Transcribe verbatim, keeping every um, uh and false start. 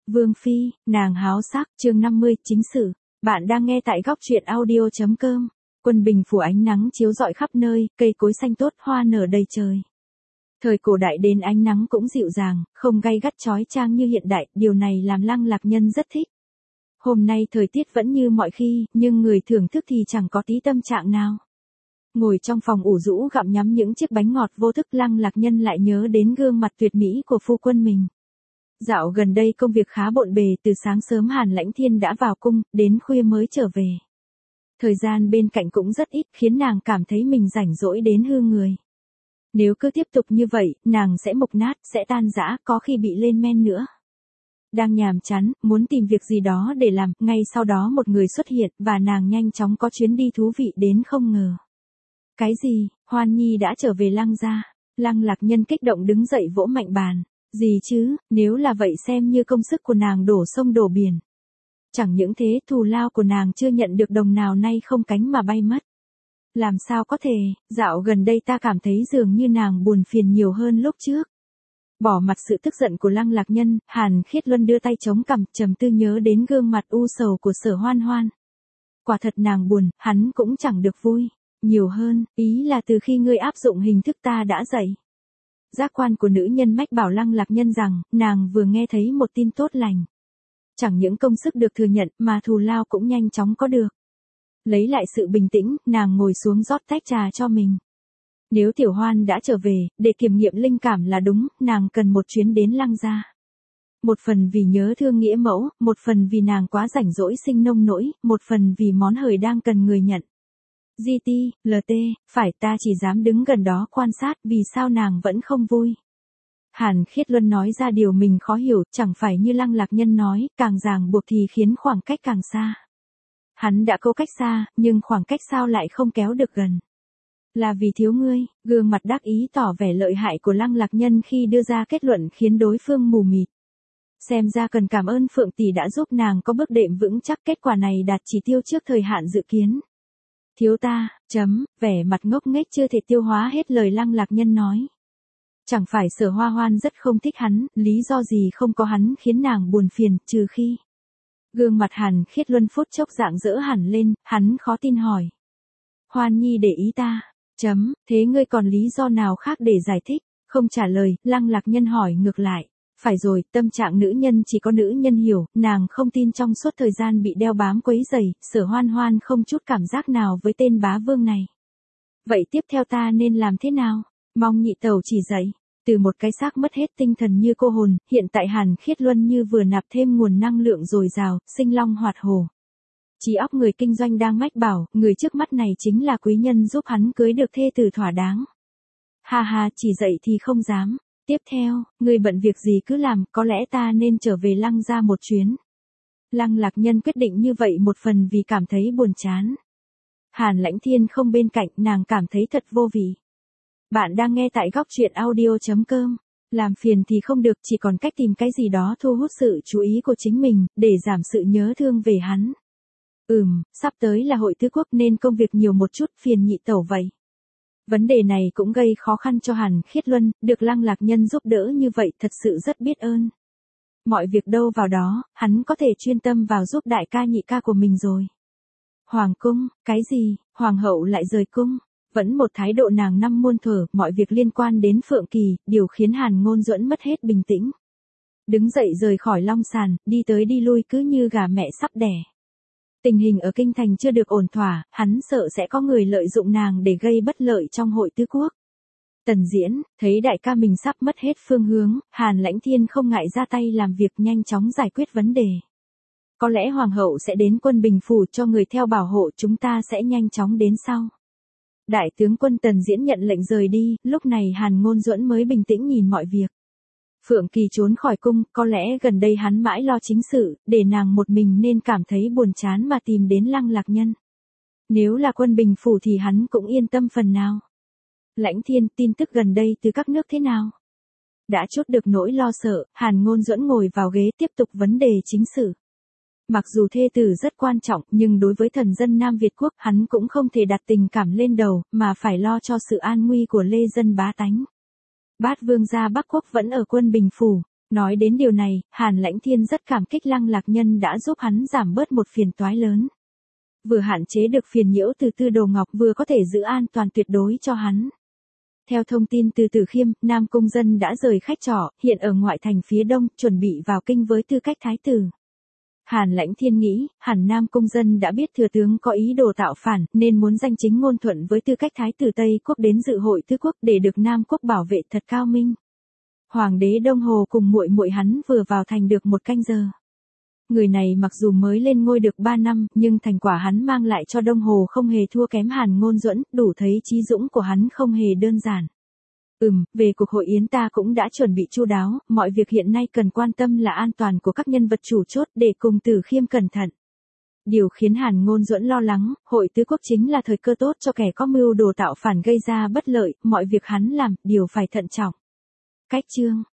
Vương Phi, nàng háo sắc, chương năm mươi, chính sử. Bạn đang nghe tại góc truyện audio chấm com. Quân Bình phủ ánh nắng chiếu rọi khắp nơi, cây cối xanh tốt, hoa nở đầy trời. Thời cổ đại đến ánh nắng cũng dịu dàng, không gay gắt chói chang như hiện đại, điều này làm Lăng Lạc Nhân rất thích. Hôm nay thời tiết vẫn như mọi khi, nhưng người thưởng thức thì chẳng có tí tâm trạng nào. Ngồi trong phòng ủ rũ gặm nhắm những chiếc bánh ngọt vô thức, Lăng Lạc Nhân lại nhớ đến gương mặt tuyệt mỹ của phu quân mình. Dạo gần đây công việc khá bộn bề, từ sáng sớm Hàn Lãnh Thiên đã vào cung, đến khuya mới trở về. Thời gian bên cạnh cũng rất ít, khiến nàng cảm thấy mình rảnh rỗi đến hư người. Nếu cứ tiếp tục như vậy, nàng sẽ mục nát, sẽ tan rã, có khi bị lên men nữa. Đang nhàm chán, muốn tìm việc gì đó để làm, ngay sau đó một người xuất hiện, và nàng nhanh chóng có chuyến đi thú vị đến không ngờ. Cái gì, Hoan Nhi đã trở về Lăng gia? Lăng Lạc Nhân kích động đứng dậy vỗ mạnh bàn. Gì chứ, nếu là vậy xem như công sức của nàng đổ sông đổ biển. Chẳng những thế, thù lao của nàng chưa nhận được đồng nào nay không cánh mà bay mất. Làm sao có thể, dạo gần đây ta cảm thấy dường như nàng buồn phiền nhiều hơn lúc trước. Bỏ mặt sự tức giận của Lăng Lạc Nhân, Hàn Khiết Luân đưa tay chống cằm, trầm tư nhớ đến gương mặt u sầu của Sở Hoan Hoan. Quả thật nàng buồn, hắn cũng chẳng được vui. Nhiều hơn, ý là từ khi ngươi áp dụng hình thức ta đã dạy. Giác quan của nữ nhân mách bảo Lăng Lạc Nhân rằng, nàng vừa nghe thấy một tin tốt lành. Chẳng những công sức được thừa nhận, mà thù lao cũng nhanh chóng có được. Lấy lại sự bình tĩnh, nàng ngồi xuống rót tách trà cho mình. Nếu Tiểu Hoan đã trở về, để kiểm nghiệm linh cảm là đúng, nàng cần một chuyến đến Lăng gia. Một phần vì nhớ thương nghĩa mẫu, một phần vì nàng quá rảnh rỗi sinh nông nỗi, một phần vì món hời đang cần người nhận. giê tê, lờ tê, phải ta chỉ dám đứng gần đó quan sát, vì sao nàng vẫn không vui. Hàn Khiết Luân nói ra điều mình khó hiểu, chẳng phải như Lăng Lạc Nhân nói, càng ràng buộc thì khiến khoảng cách càng xa. Hắn đã câu cách xa, nhưng khoảng cách sao lại không kéo được gần. Là vì thiếu ngươi, gương mặt đắc ý tỏ vẻ lợi hại của Lăng Lạc Nhân khi đưa ra kết luận khiến đối phương mù mịt. Xem ra cần cảm ơn Phượng tỷ đã giúp nàng có bước đệm vững chắc, kết quả này đạt chỉ tiêu trước thời hạn dự kiến. Thiếu ta, chấm, vẻ mặt ngốc nghếch chưa thể tiêu hóa hết lời Lăng Lạc Nhân nói. Chẳng phải Sở Hoa Hoan rất không thích hắn, lý do gì không có hắn khiến nàng buồn phiền, trừ khi. Gương mặt Hàn Khiết Luân phút chốc rạng rỡ hẳn lên, hắn khó tin hỏi. Hoan Nhi để ý ta, chấm, thế ngươi còn lý do nào khác để giải thích? Không trả lời, Lăng Lạc Nhân hỏi ngược lại. Phải rồi, tâm trạng nữ nhân chỉ có nữ nhân hiểu, nàng không tin trong suốt thời gian bị đeo bám quấy rầy, Sở Hoan Hoan không chút cảm giác nào với tên bá vương này. Vậy tiếp theo ta nên làm thế nào? Mong nhị tẩu chỉ dạy. Từ một cái xác mất hết tinh thần như cô hồn, hiện tại Hàn Khiết Luân như vừa nạp thêm nguồn năng lượng dồi dào, sinh long hoạt hổ. Trí óc người kinh doanh đang mách bảo, người trước mắt này chính là quý nhân giúp hắn cưới được thê tử thỏa đáng. Ha ha, chỉ dạy thì không dám. Tiếp theo, ngươi bận việc gì cứ làm, có lẽ ta nên trở về Lăng gia một chuyến. Lăng Lạc Nhân quyết định như vậy một phần vì cảm thấy buồn chán. Hàn Lãnh Thiên không bên cạnh, nàng cảm thấy thật vô vị. Bạn đang nghe tại góc truyện audio chấm com. Làm phiền thì không được, chỉ còn cách tìm cái gì đó thu hút sự chú ý của chính mình, để giảm sự nhớ thương về hắn. Ừm, sắp tới là hội tứ quốc nên công việc nhiều một chút, phiền nhị tẩu vậy. Vấn đề này cũng gây khó khăn cho Hàn Khiết Luân, được Lăng Lạc Nhân giúp đỡ như vậy thật sự rất biết ơn. Mọi việc đâu vào đó, hắn có thể chuyên tâm vào giúp đại ca nhị ca của mình rồi. Hoàng cung, cái gì, hoàng hậu lại rời cung, vẫn một thái độ nàng năm muôn thuở, mọi việc liên quan đến Phượng Kỳ, điều khiến Hàn Ngôn Duẫn mất hết bình tĩnh. Đứng dậy rời khỏi long sàn, đi tới đi lui cứ như gà mẹ sắp đẻ. Tình hình ở kinh thành chưa được ổn thỏa, hắn sợ sẽ có người lợi dụng nàng để gây bất lợi trong hội tứ quốc. Tần Diễn, thấy đại ca mình sắp mất hết phương hướng, Hàn Lãnh Thiên không ngại ra tay làm việc nhanh chóng giải quyết vấn đề. Có lẽ hoàng hậu sẽ đến Quân Bình phủ cho người theo bảo hộ, chúng ta sẽ nhanh chóng đến sau. Đại tướng quân Tần Diễn nhận lệnh rời đi, lúc này Hàn Ngôn Duẫn mới bình tĩnh nhìn mọi việc. Phượng Kỳ trốn khỏi cung, có lẽ gần đây hắn mãi lo chính sự, để nàng một mình nên cảm thấy buồn chán mà tìm đến Lăng Lạc Nhân. Nếu là Quân Bình phủ thì hắn cũng yên tâm phần nào. Lãnh Thiên, tin tức gần đây từ các nước thế nào? Đã chốt được nỗi lo sợ, Hàn Ngôn Duẫn ngồi vào ghế tiếp tục vấn đề chính sự. Mặc dù thê tử rất quan trọng, nhưng đối với thần dân Nam Việt quốc, hắn cũng không thể đặt tình cảm lên đầu, mà phải lo cho sự an nguy của lê dân bá tánh. Bát vương gia Bắc quốc vẫn ở Quân Bình phủ. Nói đến điều này, Hàn Lãnh Thiên rất cảm kích Lăng Lạc Nhân đã giúp hắn giảm bớt một phiền toái lớn. Vừa hạn chế được phiền nhiễu từ Tư Đồ Ngọc, vừa có thể giữ an toàn tuyệt đối cho hắn. Theo thông tin từ Tử Khiêm, Nam Cung Dân đã rời khách trọ, hiện ở ngoại thành phía đông, chuẩn bị vào kinh với tư cách thái tử. Hàn Lãnh Thiên nghĩ, hẳn Nam Cung Dân đã biết thừa tướng có ý đồ tạo phản, nên muốn danh chính ngôn thuận với tư cách thái tử Tây Quốc đến dự hội tứ quốc để được Nam Quốc bảo vệ thật cao minh. Hoàng đế Đông Hồ cùng muội muội hắn vừa vào thành được một canh giờ. Người này mặc dù mới lên ngôi được ba năm, nhưng thành quả hắn mang lại cho Đông Hồ không hề thua kém Hàn Ngôn Duẫn, đủ thấy trí dũng của hắn không hề đơn giản. Ừm, về cuộc hội yến ta cũng đã chuẩn bị chu đáo, mọi việc hiện nay cần quan tâm là an toàn của các nhân vật chủ chốt để cùng Tử Khiêm cẩn thận. Điều khiến Hàn Ngôn Duẫn lo lắng, hội tứ quốc chính là thời cơ tốt cho kẻ có mưu đồ tạo phản gây ra bất lợi, mọi việc hắn làm, đều phải thận trọng. Cách chương